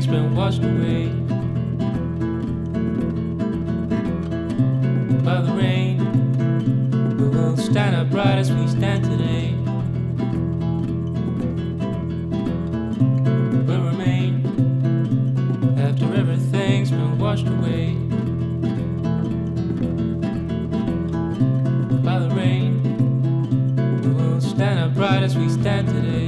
everything's been washed away by the rain. We will stand upright as we stand today. We'll remain after everything's been washed away by the rain. We will stand upright as we stand today.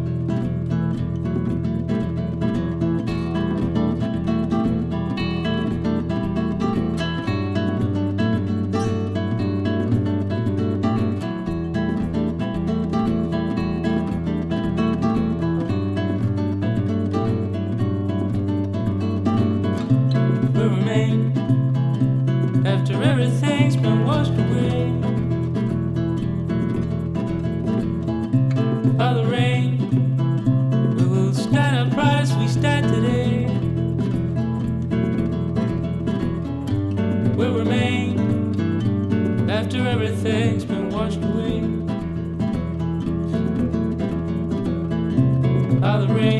After everything's been washed away by the rain, we will stand upright as we stand today. We'll remain after everything's been washed away by the rain.